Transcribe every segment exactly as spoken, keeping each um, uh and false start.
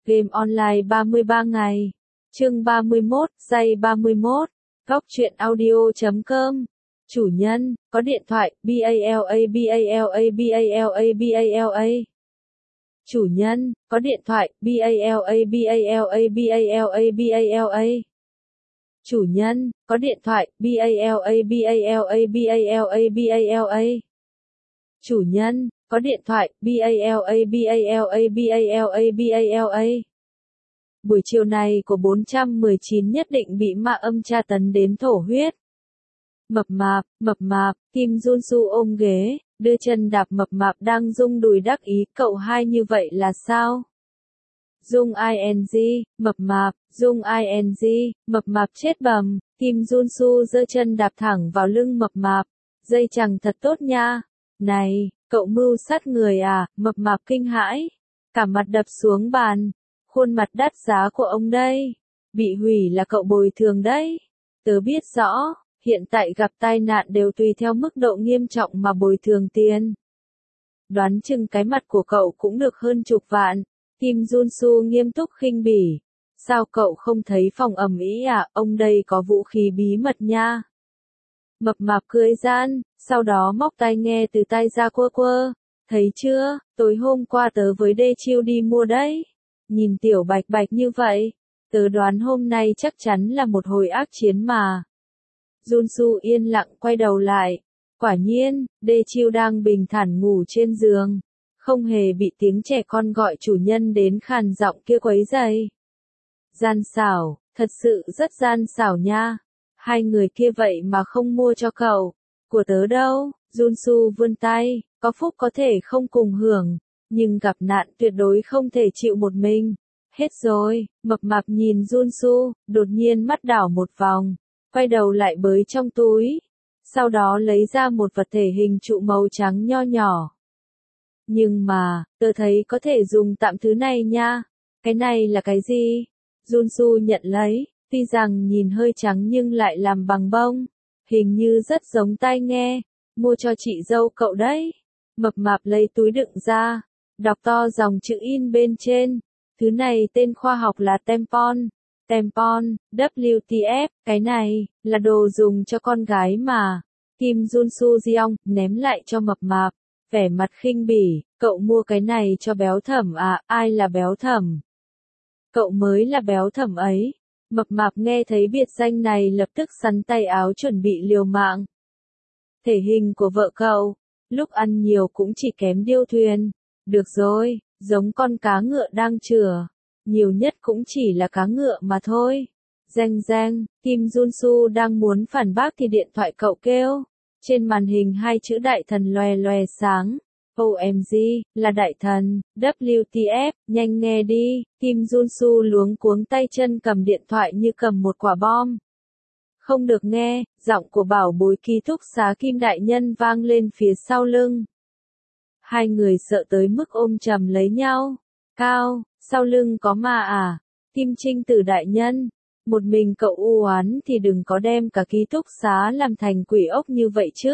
Game online ba mươi ba ngày. Chương ba mươi mốt, giây ba mươi mốt. Góc truyện audio chấm com. Chủ nhân, có điện thoại, BALA BALA BALA BALA. Chủ nhân, có điện thoại, BALA BALA BALA BALA. Chủ nhân, có điện thoại, BALA BALA BALA BALA. Chủ nhân, có điện thoại, BALA BALA BALA BALA. Buổi chiều này của bốn trăm mười chín nhất định bị ma âm tra tấn đến thổ huyết. Mập mạp, mập mạp, Kim Junsu ôm ghế, đưa chân đạp mập mạp đang rung đùi đắc ý, cậu hai như vậy là sao? Dung ing, mập mạp, dung ing, mập mạp chết bầm, Kim Junsu giơ chân đạp thẳng vào lưng mập mạp, dây chằng thật tốt nha. Này, cậu mưu sát người à, mập mạp kinh hãi, cả mặt đập xuống bàn, khuôn mặt đắt giá của ông đây, bị hủy là cậu bồi thường đấy. Tớ biết rõ, hiện tại gặp tai nạn đều tùy theo mức độ nghiêm trọng mà bồi thường tiền. Đoán chừng cái mặt của cậu cũng được hơn chục vạn. Kim Junsu nghiêm túc khinh bỉ. Sao cậu không thấy phòng ầm ĩ à, ông đây có vũ khí bí mật nha. Mập mạp cười gian, sau đó móc tai nghe từ tai ra quơ quơ. Thấy chưa, tối hôm qua tớ với Đê Chiêu đi mua đấy. Nhìn tiểu bạch bạch như vậy, tớ đoán hôm nay chắc chắn là một hồi ác chiến mà. Junsu yên lặng quay đầu lại. Quả nhiên, Đê Chiêu đang bình thản ngủ trên giường. Không hề bị tiếng trẻ con gọi chủ nhân đến khàn giọng kia quấy rầy. Gian xảo, thật sự rất gian xảo nha. Hai người kia vậy mà không mua cho cậu. Của tớ đâu, Junsu vươn tay, có phúc có thể không cùng hưởng, nhưng gặp nạn tuyệt đối không thể chịu một mình. Hết rồi, mập mạp nhìn Junsu, đột nhiên mắt đảo một vòng, quay đầu lại bới trong túi. Sau đó lấy ra một vật thể hình trụ màu trắng nho nhỏ. Nhưng mà, tớ thấy có thể dùng tạm thứ này nha. Cái này là cái gì? Junsu nhận lấy, tuy rằng nhìn hơi trắng nhưng lại làm bằng bông. Hình như rất giống tai nghe. Mua cho chị dâu cậu đấy. Mập mạp lấy túi đựng ra. Đọc to dòng chữ in bên trên. Thứ này tên khoa học là tampon. Tampon, W T F, cái này, là đồ dùng cho con gái mà. Kim Junsu Jeong, ném lại cho mập mạp. Vẻ mặt khinh bỉ, cậu mua cái này cho béo thẩm à, ai là béo thẩm? Cậu mới là béo thẩm ấy. Mập mạp nghe thấy biệt danh này lập tức sắn tay áo chuẩn bị liều mạng. Thể hình của vợ cậu, lúc ăn nhiều cũng chỉ kém điêu thuyền. Được rồi, giống con cá ngựa đang chửa. Nhiều nhất cũng chỉ là cá ngựa mà thôi. Reng reng, Kim Junsu đang muốn phản bác thì điện thoại cậu kêu. Trên màn hình hai chữ đại thần loè loè sáng. O M G, là đại thần, W T F, nhanh nghe đi. Kim Junsu luống cuống tay chân cầm điện thoại như cầm một quả bom. Không được nghe, giọng của bảo bối ký túc xá Kim đại nhân vang lên phía sau lưng. Hai người sợ tới mức ôm chầm lấy nhau. Cao, sau lưng có ma à? Kim Trinh Tử đại nhân. Một mình cậu u oán thì đừng có đem cả ký túc xá làm thành quỷ ốc như vậy chứ.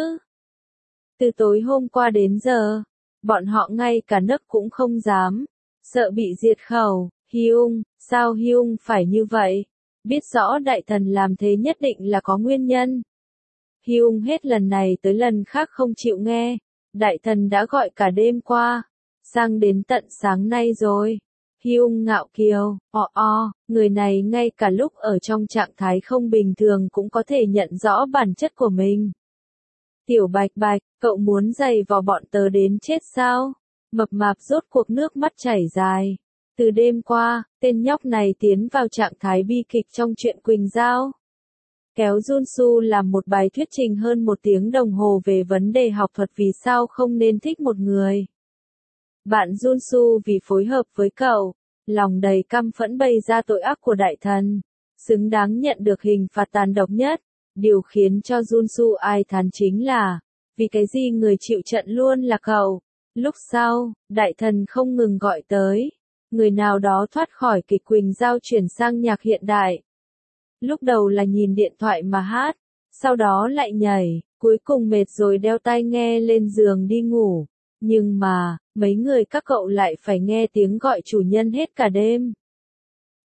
Từ tối hôm qua đến giờ, bọn họ ngay cả nấc cũng không dám, sợ bị diệt khẩu. Hyung, sao Hyung phải như vậy? Biết rõ đại thần làm thế nhất định là có nguyên nhân. Hyung hết lần này tới lần khác không chịu nghe. Đại thần đã gọi cả đêm qua, sang đến tận sáng nay rồi. Hyung ngạo kiều, o o, người này ngay cả lúc ở trong trạng thái không bình thường cũng có thể nhận rõ bản chất của mình. Tiểu bạch bạch, cậu muốn giày vào bọn tớ đến chết sao? Mập mạp rốt cuộc nước mắt chảy dài. Từ đêm qua, tên nhóc này tiến vào trạng thái bi kịch trong chuyện Quỳnh Giao. Kéo Junsu làm một bài thuyết trình hơn một tiếng đồng hồ về vấn đề học thuật vì sao không nên thích một người. Bạn Junsu vì phối hợp với cậu, lòng đầy căm phẫn bày ra tội ác của đại thần, xứng đáng nhận được hình phạt tàn độc nhất. Điều khiến cho Junsu ai thán chính là, vì cái gì người chịu trận luôn là cậu. Lúc sau, đại thần không ngừng gọi tới, người nào đó thoát khỏi kịch Quỳnh Giao chuyển sang nhạc hiện đại. Lúc đầu là nhìn điện thoại mà hát, sau đó lại nhảy, cuối cùng mệt rồi đeo tai nghe lên giường đi ngủ. Nhưng mà, mấy người các cậu lại phải nghe tiếng gọi chủ nhân hết cả đêm.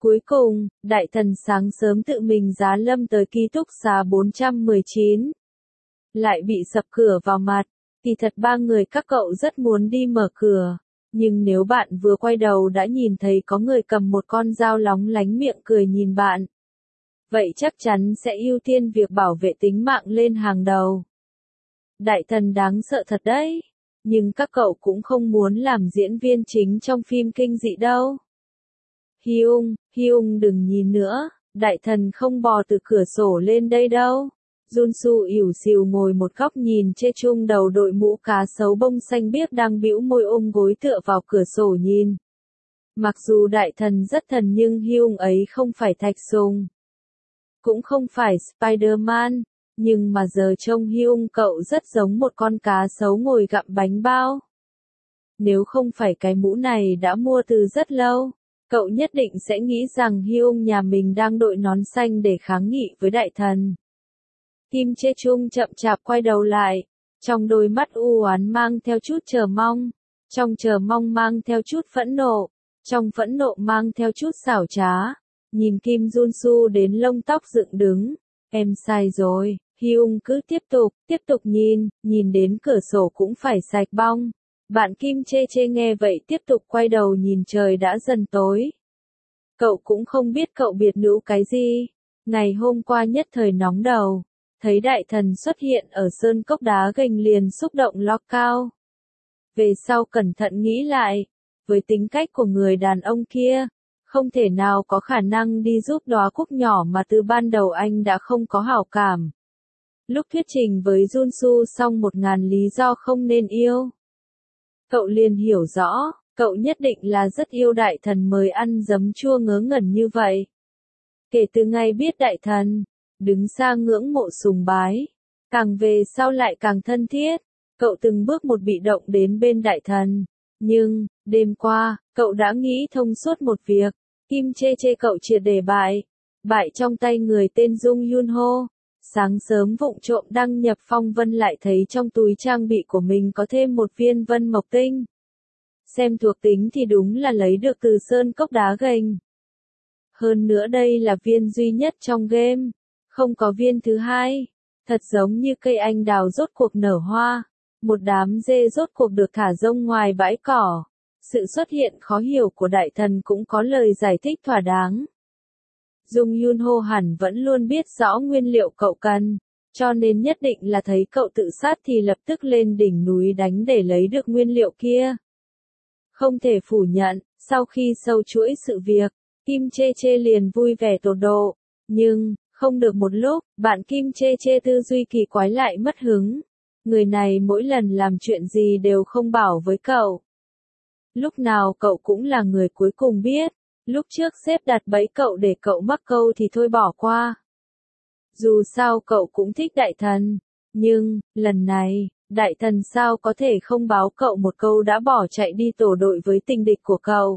Cuối cùng, đại thần sáng sớm tự mình giá lâm tới ký túc xá bốn trăm mười chín. Lại bị sập cửa vào mặt. Kỳ thật ba người các cậu rất muốn đi mở cửa. Nhưng nếu bạn vừa quay đầu đã nhìn thấy có người cầm một con dao lóng lánh miệng cười nhìn bạn, vậy chắc chắn sẽ ưu tiên việc bảo vệ tính mạng lên hàng đầu. Đại thần đáng sợ thật đấy. Nhưng các cậu cũng không muốn làm diễn viên chính trong phim kinh dị đâu. Hyung, Hyung đừng nhìn nữa, đại thần không bò từ cửa sổ lên đây đâu. Junsu ỉu xìu ngồi một góc nhìn chê chung đầu đội mũ cá sấu bông xanh biếc đang bĩu môi ôm gối tựa vào cửa sổ nhìn. Mặc dù đại thần rất thần nhưng Hyung ấy không phải Thạch Sùng. Cũng không phải Spider-Man. Nhưng mà giờ trông Hyung cậu rất giống một con cá sấu ngồi gặm bánh bao. Nếu không phải cái mũ này đã mua từ rất lâu, cậu nhất định sẽ nghĩ rằng Hyung nhà mình đang đội nón xanh để kháng nghị với đại thần. Kim Chê Chung chậm chạp quay đầu lại, trong đôi mắt u oán mang theo chút chờ mong, trong chờ mong mang theo chút phẫn nộ, trong phẫn nộ mang theo chút xảo trá. Nhìn Kim Junsu đến lông tóc dựng đứng, em sai rồi. Hyung cứ tiếp tục, tiếp tục nhìn, nhìn đến cửa sổ cũng phải sạch bong. Bạn Kim Chê Chê nghe vậy tiếp tục quay đầu nhìn trời đã dần tối. Cậu cũng không biết cậu biệt nữ cái gì. Ngày hôm qua nhất thời nóng đầu, thấy đại thần xuất hiện ở sơn cốc đá gành liền xúc động lo cao. Về sau cẩn thận nghĩ lại, với tính cách của người đàn ông kia, không thể nào có khả năng đi giúp đóa cúc nhỏ mà từ ban đầu anh đã không có hảo cảm. Lúc thuyết trình với Junsu xong một ngàn lý do không nên yêu, cậu liền hiểu rõ, cậu nhất định là rất yêu đại thần mới ăn giấm chua ngớ ngẩn như vậy. Kể từ ngày biết đại thần, đứng xa ngưỡng mộ sùng bái, càng về sau lại càng thân thiết, cậu từng bước một bị động đến bên đại thần. Nhưng, đêm qua, cậu đã nghĩ thông suốt một việc, Kim Chê Chê cậu triệt để bại, bại trong tay người tên Jung Yun Ho. Sáng sớm vụng trộm đăng nhập phong vân lại thấy trong túi trang bị của mình có thêm một viên vân mộc tinh. Xem thuộc tính thì đúng là lấy được từ sơn cốc đá gành. Hơn nữa đây là viên duy nhất trong game, không có viên thứ hai. Thật giống như cây anh đào rốt cuộc nở hoa, một đám dê rốt cuộc được thả rông ngoài bãi cỏ. Sự xuất hiện khó hiểu của đại thần cũng có lời giải thích thỏa đáng. Jung Yun Ho hẳn vẫn luôn biết rõ nguyên liệu cậu cần, cho nên nhất định là thấy cậu tự sát thì lập tức lên đỉnh núi đánh để lấy được nguyên liệu kia. Không thể phủ nhận, sau khi sâu chuỗi sự việc, Kim Chê Chê liền vui vẻ tột độ, nhưng, không được một lúc, bạn Kim Chê Chê tư duy kỳ quái lại mất hứng. Người này mỗi lần làm chuyện gì đều không bảo với cậu. Lúc nào cậu cũng là người cuối cùng biết. Lúc trước sếp đặt bẫy cậu để cậu mắc câu thì thôi bỏ qua. Dù sao cậu cũng thích đại thần, nhưng, lần này, đại thần sao có thể không báo cậu một câu đã bỏ chạy đi tổ đội với tình địch của cậu.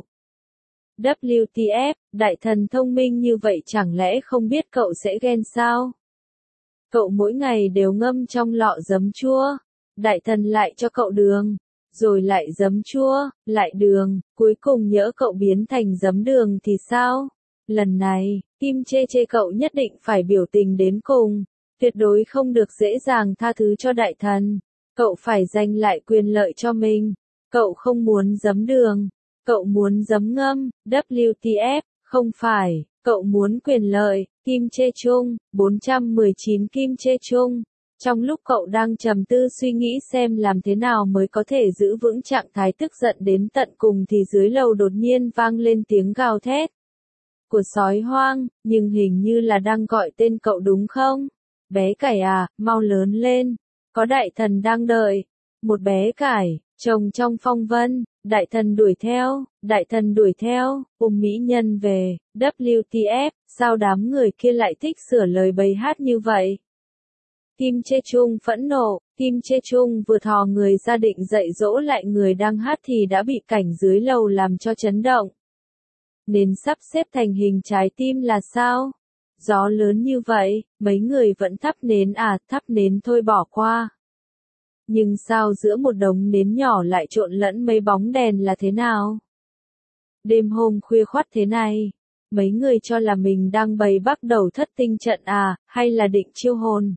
vê kép tê ép, đại thần thông minh như vậy chẳng lẽ không biết cậu sẽ ghen sao? Cậu mỗi ngày đều ngâm trong lọ giấm chua, đại thần lại cho cậu đường. Rồi lại giấm chua, lại đường, cuối cùng nhỡ cậu biến thành giấm đường thì sao? Lần này, Kim Chê Chê cậu nhất định phải biểu tình đến cùng, tuyệt đối không được dễ dàng tha thứ cho đại thần. Cậu phải giành lại quyền lợi cho mình. Cậu không muốn giấm đường, cậu muốn giấm ngâm, vê kép tê ép, không phải, cậu muốn quyền lợi. Kim Chê Chung, bốn trăm mười chín Kim Chê Chung. Trong lúc cậu đang trầm tư suy nghĩ xem làm thế nào mới có thể giữ vững trạng thái tức giận đến tận cùng thì dưới lầu đột nhiên vang lên tiếng gào thét của sói hoang, nhưng hình như là đang gọi tên cậu đúng không? Bé cải à, mau lớn lên, có đại thần đang đợi. Một bé cải, trông trong phong vân, đại thần đuổi theo, đại thần đuổi theo, ôm mỹ nhân về, vê kép tê ép, sao đám người kia lại thích sửa lời bài hát như vậy? Kim Chê Chung phẫn nộ, Kim Chê Chung vừa thò người ra định dạy dỗ lại người đang hát thì đã bị cảnh dưới lầu làm cho chấn động. Nên sắp xếp thành hình trái tim là sao? Gió lớn như vậy, mấy người vẫn thắp nến à, thắp nến thôi bỏ qua. Nhưng sao giữa một đống nến nhỏ lại trộn lẫn mấy bóng đèn là thế nào? Đêm hôm khuya khoắt thế này, Mấy người cho là mình đang bày bắt đầu thất tinh trận à, hay là định chiêu hồn?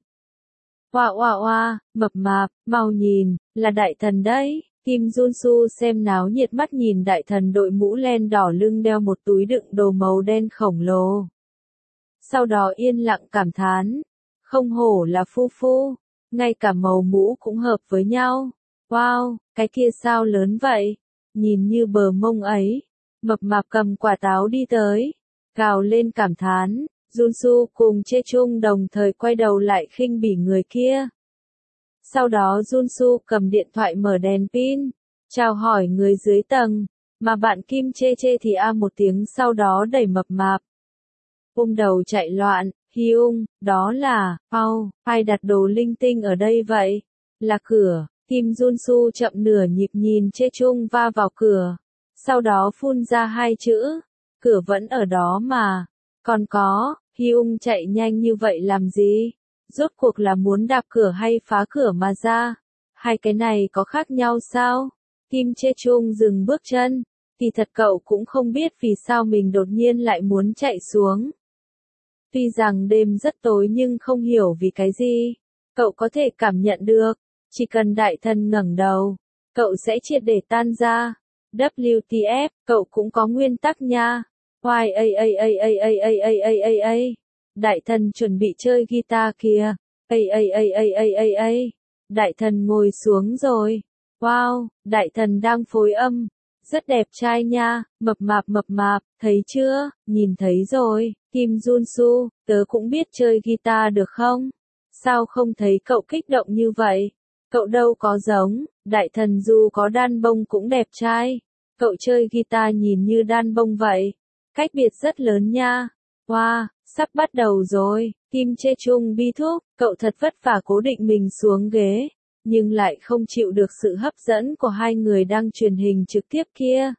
Oa oa oa, mập mạp, mau nhìn, là đại thần đấy. Kim Junsu xem náo nhiệt mắt nhìn đại thần đội mũ len đỏ lưng đeo một túi đựng đồ màu đen khổng lồ. Sau đó yên lặng cảm thán, không hổ là phu phu, ngay cả màu mũ cũng hợp với nhau. Wow, cái kia sao lớn vậy? Nhìn như bờ mông ấy. Mập mạp cầm quả táo đi tới, gào lên cảm thán. Junsu cùng Chê Chung đồng thời quay đầu lại khinh bỉ người kia. Sau đó Junsu cầm điện thoại mở đèn pin, chào hỏi người dưới tầng, mà bạn Kim Chê Chê thì a một tiếng sau đó đẩy mập mạp. Ôm đầu chạy loạn, Hyung, đó là, au, ai đặt đồ linh tinh ở đây vậy? Là cửa. Kim Junsu chậm nửa nhịp nhìn Chê Chung va vào cửa, sau đó phun ra hai chữ, cửa vẫn ở đó mà. Còn có, Hyung chạy nhanh như vậy làm gì? Rốt cuộc là muốn đạp cửa hay phá cửa mà ra? Hai cái này có khác nhau sao? Kim Chê Chung dừng bước chân, thì thật cậu cũng không biết vì sao mình đột nhiên lại muốn chạy xuống. Tuy rằng đêm rất tối nhưng không hiểu vì cái gì, cậu có thể cảm nhận được, chỉ cần đại thần ngẩng đầu, cậu sẽ triệt để tan ra. W T F, cậu cũng có nguyên tắc nha. Hoài a a a a a a a a a a. Đại thần chuẩn bị chơi guitar kìa. A a a a a a a. Đại thần ngồi xuống rồi. Wow, đại thần đang phối âm. Rất đẹp trai nha, mập mạp mập mạp, thấy chưa? Nhìn thấy rồi. Kim Junsu, tớ cũng biết chơi guitar được không? Sao không thấy cậu kích động như vậy? Cậu đâu có giống, đại thần dù có đan bông cũng đẹp trai. Cậu chơi guitar nhìn như đan bông vậy. Cách biệt rất lớn nha. Wow, sắp bắt đầu rồi. Kim Chê Chung bi thúc, cậu thật vất vả cố định mình xuống ghế, nhưng lại không chịu được sự hấp dẫn của hai người đang truyền hình trực tiếp kia.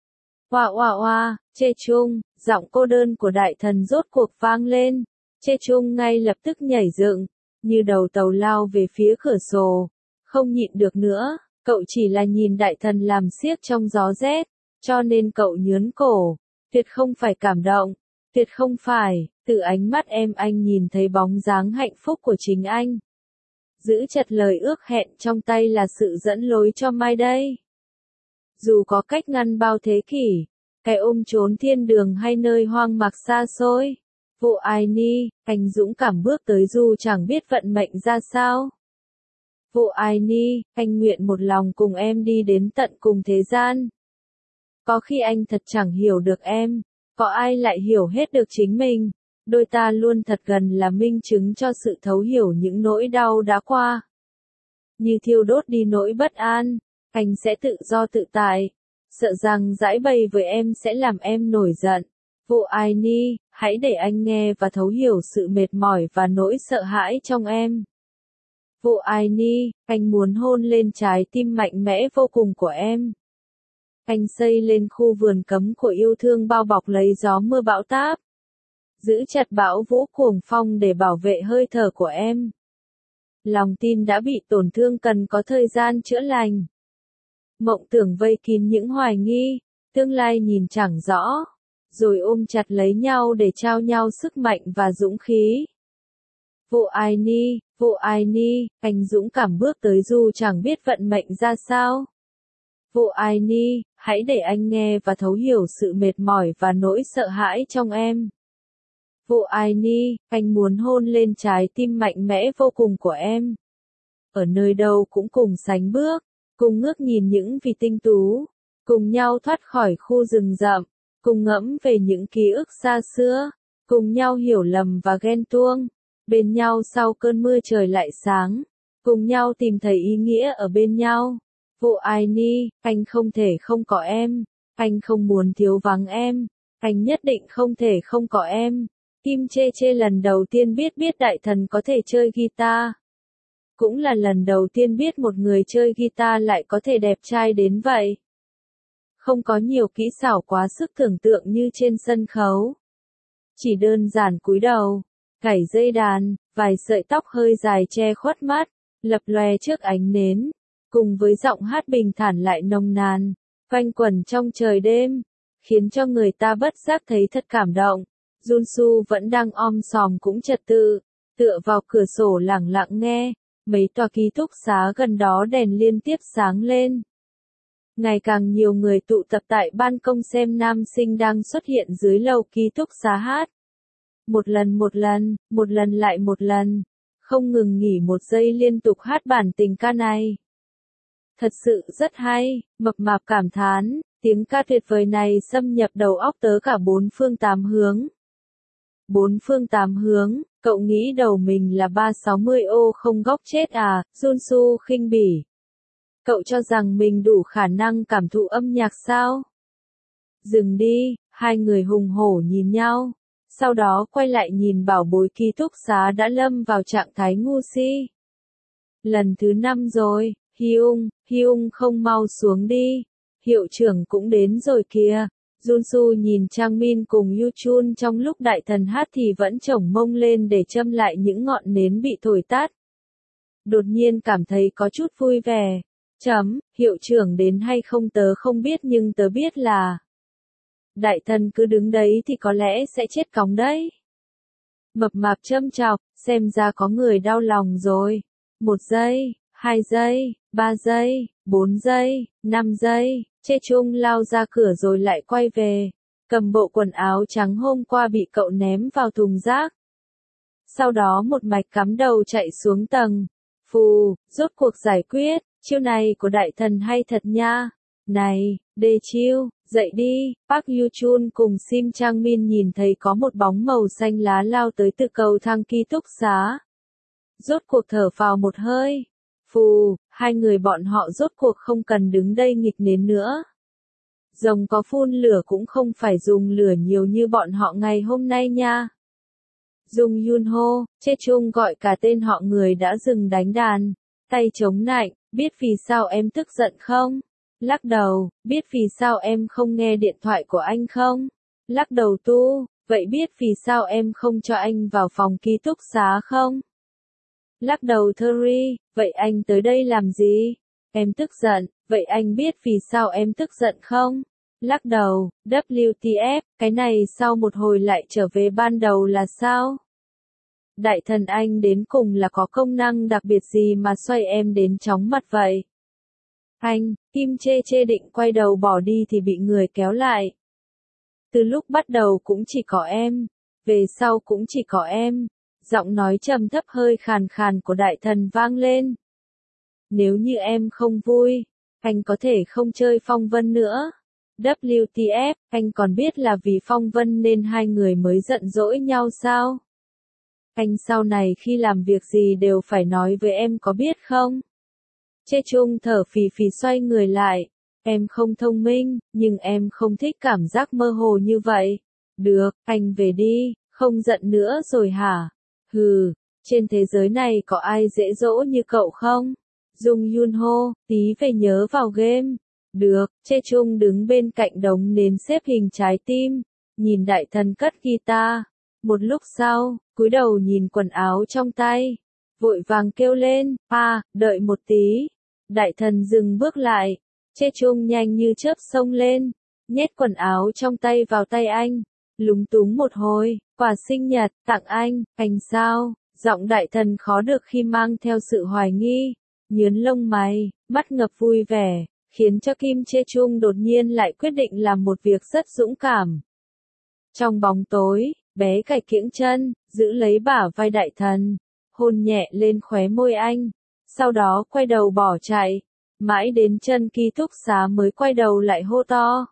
Wow wow wow, Chê Chung, giọng cô đơn của đại thần rốt cuộc vang lên. Chê Chung ngay lập tức nhảy dựng, như đầu tàu lao về phía cửa sổ. Không nhịn được nữa, cậu chỉ là nhìn đại thần làm xiếc trong gió rét, cho nên cậu nhớn cổ. Tuyệt không phải cảm động, tuyệt không phải, từ ánh mắt em anh nhìn thấy bóng dáng hạnh phúc của chính anh. Giữ chặt lời ước hẹn trong tay là sự dẫn lối cho mai đây. Dù có cách ngăn bao thế kỷ, cái ôm trốn thiên đường hay nơi hoang mạc xa xôi, Vụ Ai Ni, anh dũng cảm bước tới dù chẳng biết vận mệnh ra sao. Vụ Ai Ni, anh nguyện một lòng cùng em đi đến tận cùng thế gian. Có khi anh thật chẳng hiểu được em, có ai lại hiểu hết được chính mình. Đôi ta luôn thật gần là minh chứng cho sự thấu hiểu những nỗi đau đã qua. Như thiêu đốt đi nỗi bất an, anh sẽ tự do tự tại. Sợ rằng giãi bày với em sẽ làm em nổi giận. Vụ Ai Ni, hãy để anh nghe và thấu hiểu sự mệt mỏi và nỗi sợ hãi trong em. Vụ Ai Ni, anh muốn hôn lên trái tim mạnh mẽ vô cùng của em. Anh xây lên khu vườn cấm của yêu thương bao bọc lấy gió mưa bão táp. Giữ chặt bão vũ cuồng phong để bảo vệ hơi thở của em. Lòng tin đã bị tổn thương cần có thời gian chữa lành. Mộng tưởng vây kín những hoài nghi, tương lai nhìn chẳng rõ, rồi ôm chặt lấy nhau để trao nhau sức mạnh và dũng khí. Vụ Ai Ni, Vụ Ai Ni, anh dũng cảm bước tới dù chẳng biết vận mệnh ra sao. Vụ Ai Ni, hãy để anh nghe và thấu hiểu sự mệt mỏi và nỗi sợ hãi trong em. Vụ Ai Ni, anh muốn hôn lên trái tim mạnh mẽ vô cùng của em. Ở nơi đâu cũng cùng sánh bước, cùng ngước nhìn những vì tinh tú, cùng nhau thoát khỏi khu rừng rậm, cùng ngẫm về những ký ức xa xưa, cùng nhau hiểu lầm và ghen tuông, bên nhau sau cơn mưa trời lại sáng, cùng nhau tìm thấy ý nghĩa ở bên nhau. Vụ Ai Ni, anh không thể không có em, anh không muốn thiếu vắng em, anh nhất định không thể không có em. Kim Chê Chê lần đầu tiên biết biết đại thần có thể chơi guitar. Cũng là lần đầu tiên biết một người chơi guitar lại có thể đẹp trai đến vậy. Không có nhiều kỹ xảo quá sức tưởng tượng như trên sân khấu. Chỉ đơn giản cúi đầu, cảy dây đàn, vài sợi tóc hơi dài che khuất mắt, lập lòe trước ánh nến, cùng với giọng hát bình thản lại nồng nàn, quanh quẩn trong trời đêm. khiến cho người ta bất giác thấy thật cảm động. Junsu vẫn đang om sòm cũng trật tự, tựa vào cửa sổ lẳng lặng nghe, mấy tòa ký túc xá gần đó đèn liên tiếp sáng lên. Ngày càng nhiều người tụ tập tại ban công xem nam sinh đang xuất hiện dưới lầu ký túc xá hát. Một lần một lần, một lần lại một lần, không ngừng nghỉ một giây liên tục hát bản tình ca này. Thật sự rất hay, mập mạp cảm thán, tiếng ca tuyệt vời này xâm nhập đầu óc tớ cả bốn phương tám hướng. Bốn phương tám hướng, cậu nghĩ đầu mình là ba sáu mươi ô không góc chết à, Junsu khinh bỉ. Cậu cho rằng mình đủ khả năng cảm thụ âm nhạc sao? Dừng đi, hai người hùng hổ nhìn nhau, sau đó quay lại nhìn bảo bối ký túc xá đã lâm vào trạng thái ngu si. Lần thứ năm rồi, Hyung, Hyung không mau xuống đi, hiệu trưởng cũng đến rồi kìa. Junsu nhìn Trang Min cùng Yuchun trong lúc đại thần hát thì vẫn chổng mông lên để châm lại những ngọn nến bị thổi tắt. Đột nhiên cảm thấy có chút vui vẻ. Chấm, hiệu trưởng đến hay không tớ không biết nhưng tớ biết là đại thần cứ đứng đấy thì có lẽ sẽ chết cóng đấy. Mập mạp châm chọc, xem ra có người đau lòng rồi. Một giây, hai giây, ba giây, bốn giây, năm giây, Chê Chung lao ra cửa rồi lại quay về, cầm bộ quần áo trắng hôm qua bị cậu ném vào thùng rác. Sau đó một mạch cắm đầu chạy xuống tầng. Phù, rốt cuộc giải quyết, chiêu này của đại thần hay thật nha. Này, Đê Chiêu, dậy đi. Park Yuchun cùng Sim Chang Min nhìn thấy có một bóng màu xanh lá lao tới từ cầu thang ký túc xá. Rốt cuộc thở phào một hơi. Phù, hai người bọn họ rốt cuộc không cần đứng đây nghịch nến nữa. Rồng có phun lửa cũng không phải dùng lửa nhiều như bọn họ ngày hôm nay nha. Dung Yunho, Chê Chung gọi cả tên họ người đã dừng đánh đàn, tay chống nạnh, biết vì sao em tức giận không? Lắc đầu, biết vì sao em không nghe điện thoại của anh không? Lắc đầu tu, vậy biết vì sao em không cho anh vào phòng ký túc xá không? Lắc đầu Thuri, vậy anh tới đây làm gì? Em tức giận, vậy anh biết vì sao em tức giận không? Lắc đầu, W T F, cái này sau một hồi lại trở về ban đầu là sao? Đại thần anh đến cùng là có công năng đặc biệt gì mà xoay em đến chóng mặt vậy? Anh, Kim Chê Chê định quay đầu bỏ đi thì bị người kéo lại. Từ lúc bắt đầu cũng chỉ có em, về sau cũng chỉ có em. Giọng nói trầm thấp hơi khàn khàn của đại thần vang lên. Nếu như em không vui, anh có thể không chơi Phong Vân nữa. W T F, anh còn biết là vì Phong Vân nên hai người mới giận dỗi nhau sao? Anh sau này khi làm việc gì đều phải nói với em có biết không? Chê Chung thở phì phì xoay người lại. Em không thông minh, nhưng em không thích cảm giác mơ hồ như vậy. Được, anh về đi, không giận nữa rồi hả? Hừ, trên thế giới này có ai dễ dỗ như cậu không? Dung Yunho, tí về nhớ vào game. Được, Chê Chung đứng bên cạnh đống nến xếp hình trái tim, nhìn đại thần cất guitar. Một lúc sau, cúi đầu nhìn quần áo trong tay, vội vàng kêu lên, à, đợi một tí. Đại thần dừng bước lại, Chê Chung nhanh như chớp xông lên, nhét quần áo trong tay vào tay anh, lúng túng một hồi, quà sinh nhật, tặng anh, anh sao? Giọng đại thần khó được khi mang theo sự hoài nghi, nhướn lông mày, mắt ngập vui vẻ, khiến cho Kim Chê Chung đột nhiên lại quyết định làm một việc rất dũng cảm. Trong bóng tối, bé cài kiễng chân, giữ lấy bả vai đại thần, hôn nhẹ lên khóe môi anh, sau đó quay đầu bỏ chạy, mãi đến chân ký túc xá mới quay đầu lại hô to.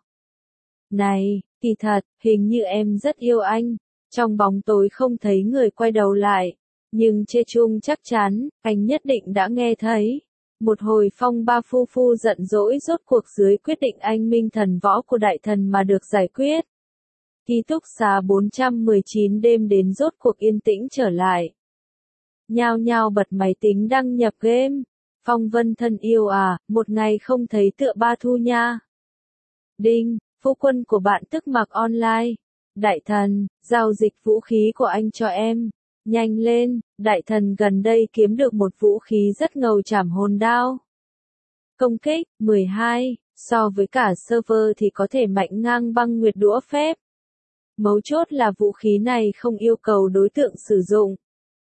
Này, kỳ thật, hình như em rất yêu anh. Trong bóng tối không thấy người quay đầu lại, nhưng Chê Chung chắc chắn, anh nhất định đã nghe thấy. Một hồi phong ba phu phu giận dỗi rốt cuộc dưới quyết định anh minh thần võ của đại thần mà được giải quyết. Ký túc xá bốn trăm mười chín đêm đến rốt cuộc yên tĩnh trở lại. Nhao nhao bật máy tính đăng nhập game. Phong Vân thân yêu à, một ngày không thấy tựa ba thu nha. Đinh, phu quân của bạn tức mặc online. Đại thần, giao dịch vũ khí của anh cho em. Nhanh lên, đại thần gần đây kiếm được một vũ khí rất ngầu chảm hồn đao. Công kích, mười hai, So với cả server thì có thể mạnh ngang băng nguyệt đũa phép. Mấu chốt là vũ khí này không yêu cầu đối tượng sử dụng.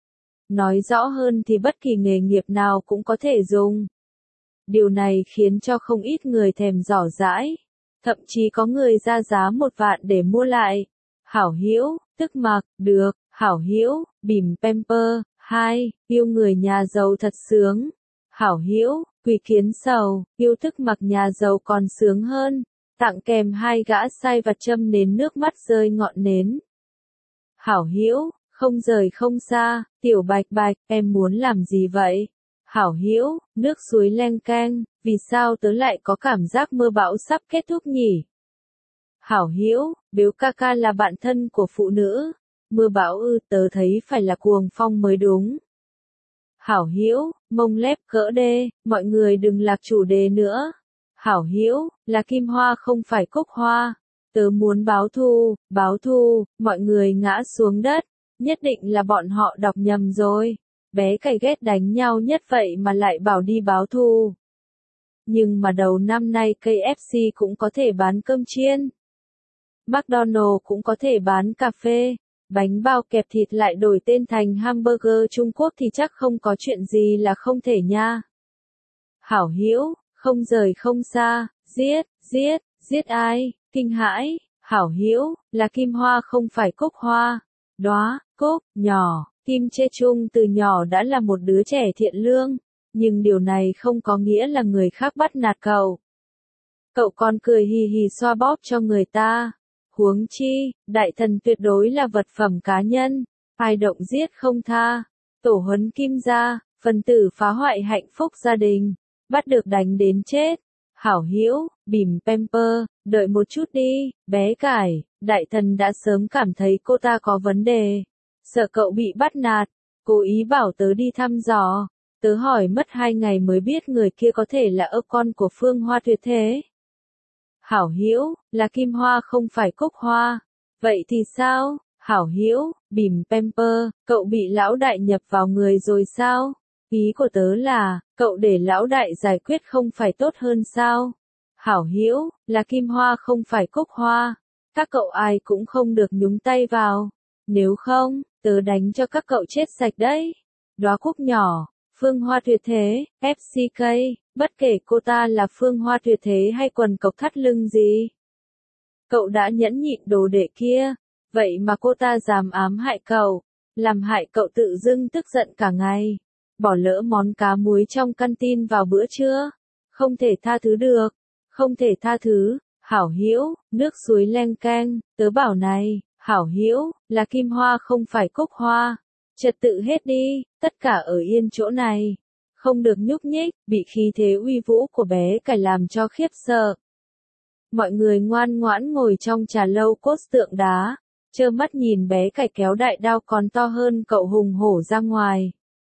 Nói rõ hơn thì bất kỳ nghề nghiệp nào cũng có thể dùng. Điều này khiến cho không ít người thèm dò dãi. Thậm chí có người ra giá một vạn để mua lại. Hảo hữu, tức mặc, được, hảo hữu, bỉm pamper, hai, yêu người nhà giàu thật sướng. Hảo hữu, quỷ kiến sầu, yêu thức mặc nhà giàu còn sướng hơn. Tặng kèm hai gã sai vặt châm nến nước mắt rơi ngọn nến. Hảo hữu, không rời không xa, tiểu bạch bạch, em muốn làm gì vậy? Hảo hữu, nước suối leng keng, vì sao tớ lại có cảm giác mưa bão sắp kết thúc nhỉ? Hảo hữu, Biếu ca ca là bạn thân của phụ nữ. Mưa bão ư, tớ thấy phải là cuồng phong mới đúng. Hảo hữu, mông lép cỡ đê, mọi người đừng lạc chủ đề nữa. Hảo hữu, là kim hoa không phải cúc hoa. Tớ muốn báo thù, báo thù, mọi người ngã xuống đất. Nhất định là bọn họ đọc nhầm rồi. Bé cày ghét đánh nhau nhất vậy mà lại bảo đi báo thù. Nhưng mà đầu năm nay ca ép xê cũng có thể bán cơm chiên. McDonald's cũng có thể bán cà phê. Bánh bao kẹp thịt lại đổi tên thành hamburger Trung Quốc thì chắc không có chuyện gì là không thể nha. Hảo hữu, không rời không xa, giết, giết, giết ai, kinh hãi, hảo hữu, là kim hoa không phải cúc hoa. Đóa, cúc, nhỏ, Kim Chê Chung từ nhỏ đã là một đứa trẻ thiện lương, nhưng điều này không có nghĩa là người khác bắt nạt cậu. Cậu còn cười hì hì xoa bóp cho người ta. Huống chi, đại thần tuyệt đối là vật phẩm cá nhân, ai động giết không tha. Tổ huấn Kim gia, phần tử phá hoại hạnh phúc gia đình, bắt được đánh đến chết. Hảo hữu, bỉm pamper, đợi một chút đi, bé cải, đại thần đã sớm cảm thấy cô ta có vấn đề. Sợ cậu bị bắt nạt, cố ý bảo tớ đi thăm dò. Tớ hỏi mất hai ngày mới biết người kia có thể là ơ con của Phương Hoa tuyệt thế. Hảo hữu, là kim hoa không phải cúc hoa. Vậy thì sao? Hảo hữu, bỉm pamper, cậu bị lão đại nhập vào người rồi sao? Ý của tớ là, cậu để lão đại giải quyết không phải tốt hơn sao? Hảo hữu, là kim hoa không phải cúc hoa. Các cậu ai cũng không được nhúng tay vào. Nếu không, tớ đánh cho các cậu chết sạch đấy. Đóa cúc nhỏ, Phương Hoa tuyệt thế, ép xê ca, bất kể cô ta là Phương Hoa tuyệt thế hay quần cộc thắt lưng gì. Cậu đã nhẫn nhịn đồ đệ kia, vậy mà cô ta dám ám hại cậu, làm hại cậu tự dưng tức giận cả ngày. Bỏ lỡ món cá muối trong canteen vào bữa trưa, không thể tha thứ được, không thể tha thứ. Hảo hữu, nước suối leng keng, tớ bảo này, hảo hữu, là kim hoa không phải cúc hoa. Trật tự hết đi, tất cả ở yên chỗ này. Không được nhúc nhích, bị khí thế uy vũ của bé cải làm cho khiếp sợ. Mọi người ngoan ngoãn ngồi trong trà lâu cốt tượng đá, trơ mắt nhìn bé cải kéo đại đao còn to hơn cậu hùng hổ ra ngoài.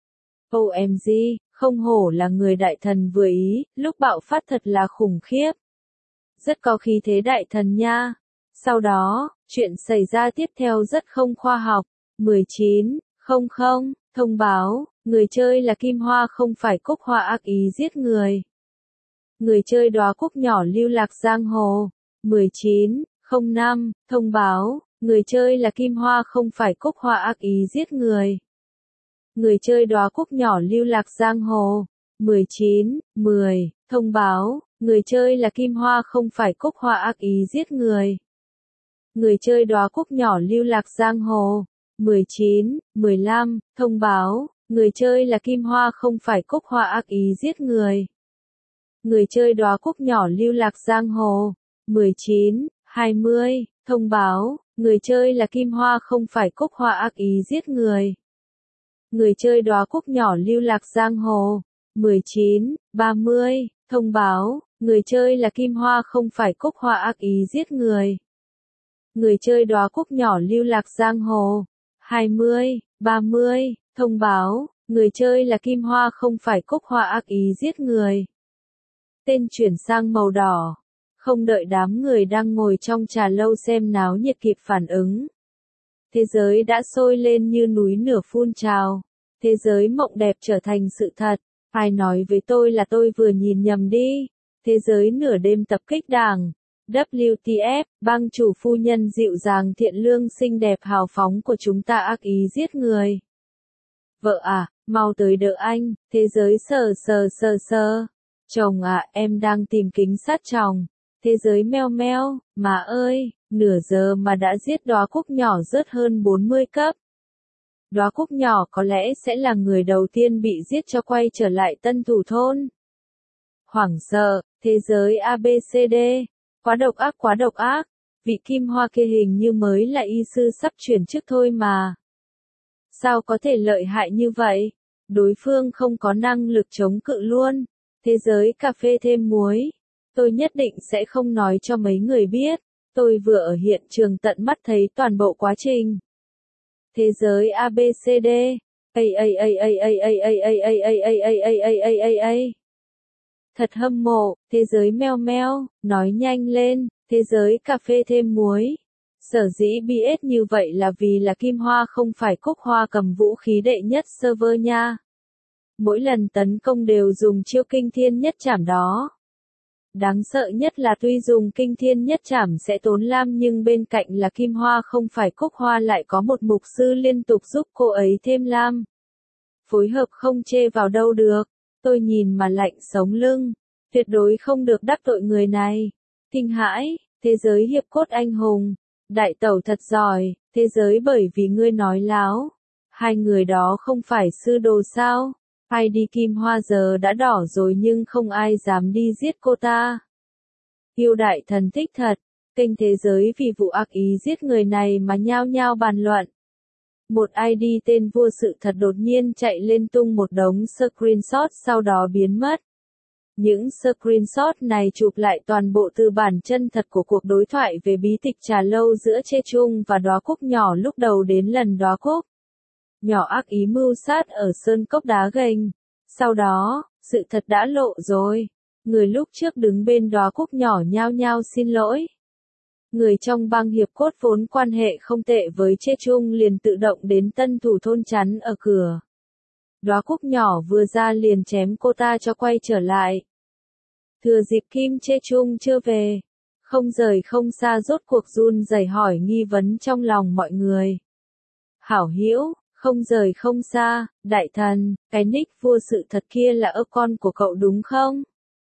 ô em giê, không hổ là người đại thần vừa ý, lúc bạo phát thật là khủng khiếp. Rất có khí thế đại thần nha. Sau đó, chuyện xảy ra tiếp theo rất không khoa học. mười chín không không, thông báo, người chơi là kim hoa không phải cúc hoa ác ý giết người. Người chơi đóa cúc nhỏ lưu lạc giang hồ. mười chín không năm, thông báo, người chơi là kim hoa không phải cúc hoa ác ý giết người. Người chơi đóa cúc nhỏ lưu lạc giang hồ. mười chín mười, thông báo, người chơi là kim hoa không phải cúc hoa ác ý giết người. Người chơi đóa cúc nhỏ lưu lạc giang hồ. mười chín mười lăm, thông báo, người chơi là kim hoa không phải cúc hoa ác ý giết người. Người chơi đóa cúc nhỏ lưu lạc giang hồ. mười chín hai mươi, thông báo, người chơi là kim hoa không phải cúc hoa ác ý giết người. Người chơi đóa cúc nhỏ lưu lạc giang hồ. mười chín ba mươi, thông báo, người chơi là kim hoa không phải cúc hoa ác ý giết người. Người chơi đóa cúc nhỏ lưu lạc giang hồ. hai mươi ba mươi, thông báo, người chơi là kim hoa không phải cúc hoa ác ý giết người. Tên chuyển sang màu đỏ. Không đợi đám người đang ngồi trong trà lâu xem náo nhiệt kịp phản ứng. Thế giới đã sôi lên như núi lửa phun trào. Thế giới mộng đẹp trở thành sự thật. Ai nói với tôi là tôi vừa nhìn nhầm đi. Thế giới nửa đêm tập kích đảng. W T F, bang chủ phu nhân dịu dàng thiện lương xinh đẹp hào phóng của chúng ta ác ý giết người. Vợ à, mau tới đỡ anh, thế giới sờ sờ sờ sờ. Chồng à, em đang tìm kính sát chồng. Thế giới meo meo, má ơi, nửa giờ mà đã giết đóa cúc nhỏ rớt hơn bốn mươi cấp. Đóa cúc nhỏ có lẽ sẽ là người đầu tiên bị giết cho quay trở lại tân thủ thôn. Hoảng sợ, thế giới A B C D. Quá độc ác quá độc ác. Vị Kim Hoa kia hình như mới là y sư sắp chuyển chức thôi mà. Sao có thể lợi hại như vậy? Đối phương không có năng lực chống cự luôn. Thế giới cà phê thêm muối. Tôi nhất định sẽ không nói cho mấy người biết. Tôi vừa ở hiện trường tận mắt thấy toàn bộ quá trình. Thế giới A B C D. A a a a a a a a a a a a a a a a. Thật hâm mộ, thế giới meo meo, nói nhanh lên, thế giới cà phê thêm muối. Sở dĩ bê ét như vậy là vì là Kim Hoa không phải Cúc Hoa cầm vũ khí đệ nhất server nha. Mỗi lần tấn công đều dùng chiêu kinh thiên nhất trảm đó. Đáng sợ nhất là tuy dùng kinh thiên nhất trảm sẽ tốn lam nhưng bên cạnh là Kim Hoa không phải Cúc Hoa lại có một mục sư liên tục giúp cô ấy thêm lam. Phối hợp không chê vào đâu được. Tôi nhìn mà lạnh sống lưng. Tuyệt đối không được đắc tội người này. Kinh hãi, thế giới hiệp cốt anh hùng. Đại tẩu thật giỏi, thế giới bởi vì ngươi nói láo. Hai người đó không phải sư đồ sao? Ai đi Kim Hoa giờ đã đỏ rồi nhưng không ai dám đi giết cô ta. Yêu đại thần thích thật. Kênh thế giới vì vụ ác ý giết người này mà nhao nhao bàn luận. Một i đê tên vua sự thật đột nhiên chạy lên tung một đống screenshot sau đó biến mất. Những screenshot này chụp lại toàn bộ từ bản chân thật của cuộc đối thoại về bí tịch trà lâu giữa Chê Trung và đóa cúc nhỏ lúc đầu đến lần đóa cúc nhỏ ác ý mưu sát ở sơn cốc đá gành. Sau đó, sự thật đã lộ rồi. Người lúc trước đứng bên đóa cúc nhỏ nhao nhao xin lỗi. Người trong bang hiệp cốt vốn quan hệ không tệ với Chê Trung liền tự động đến tân thủ thôn chắn ở cửa. Đóa cúc nhỏ vừa ra liền chém cô ta cho quay trở lại. Thừa dịp Kim Chê Trung chưa về, không rời không xa rốt cuộc run rẩy hỏi nghi vấn trong lòng mọi người. Hảo Hữu, không rời không xa, đại thần, cái nick vua sự thật kia là ơ con của cậu đúng không?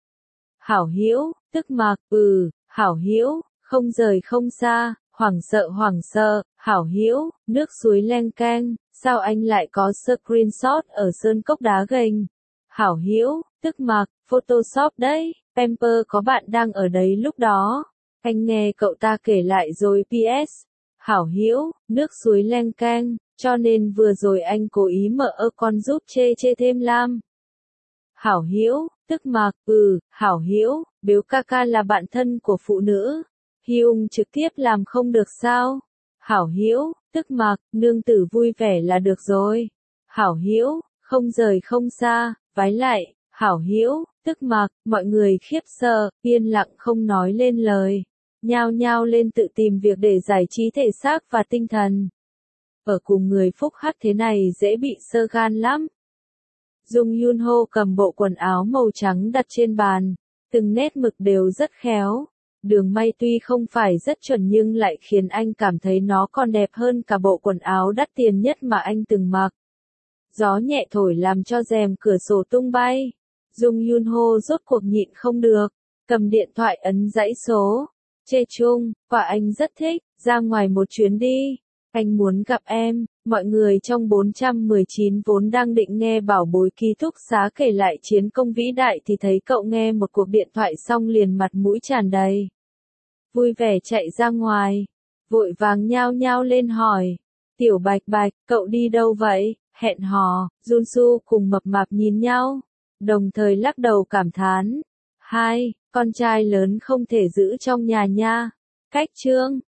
Hảo Hữu, tức Mạc, ừ, Hảo Hữu, không rời không xa, hoảng sợ hoảng sợ, Hảo Hữu, nước suối leng keng, sao anh lại có screenshot ở sơn cốc đá gành? Hảo Hữu, tức Mạc, Photoshop đấy, Pamper có bạn đang ở đấy lúc đó. Anh nghe cậu ta kể lại rồi pê ét. Hảo Hữu, nước suối leng keng, cho nên vừa rồi anh cố ý mở ơ con giúp chê chê thêm lam. Hảo Hữu, tức Mạc, ừ, Hảo Hữu, Biếu ca ca là bạn thân của phụ nữ. Hyung trực tiếp làm không được sao? Hảo Hữu, tức Mạc, nương tử vui vẻ là được rồi. Hảo Hữu, không rời không xa, vái lại. Hảo Hữu, tức Mạc, mọi người khiếp sợ, yên lặng không nói lên lời. Nhao nhao lên tự tìm việc để giải trí thể xác và tinh thần. Ở cùng người phúc hắc thế này dễ bị sơ gan lắm. Jung Yun Ho cầm bộ quần áo màu trắng đặt trên bàn. Từng nét mực đều rất khéo. Đường may tuy không phải rất chuẩn nhưng lại khiến anh cảm thấy nó còn đẹp hơn cả bộ quần áo đắt tiền nhất mà anh từng mặc. Gió nhẹ thổi làm cho rèm cửa sổ tung bay. Jung Yun Ho rốt cuộc nhịn không được. Cầm điện thoại ấn dãy số. Chê Trung, quả anh rất thích, ra ngoài một chuyến đi. Anh muốn gặp em. Mọi người trong bốn trăm mười chín vốn đang định nghe bảo bối ký túc xá kể lại chiến công vĩ đại thì thấy cậu nghe một cuộc điện thoại xong liền mặt mũi tràn đầy. Vui vẻ chạy ra ngoài. Vội vàng nhao nhao lên hỏi. Tiểu Bạch Bạch, cậu đi đâu vậy? Hẹn hò. Junsu cùng mập mạp nhìn nhau. Đồng thời lắc đầu cảm thán. Hai, con trai lớn không thể giữ trong nhà nha. Cách chương.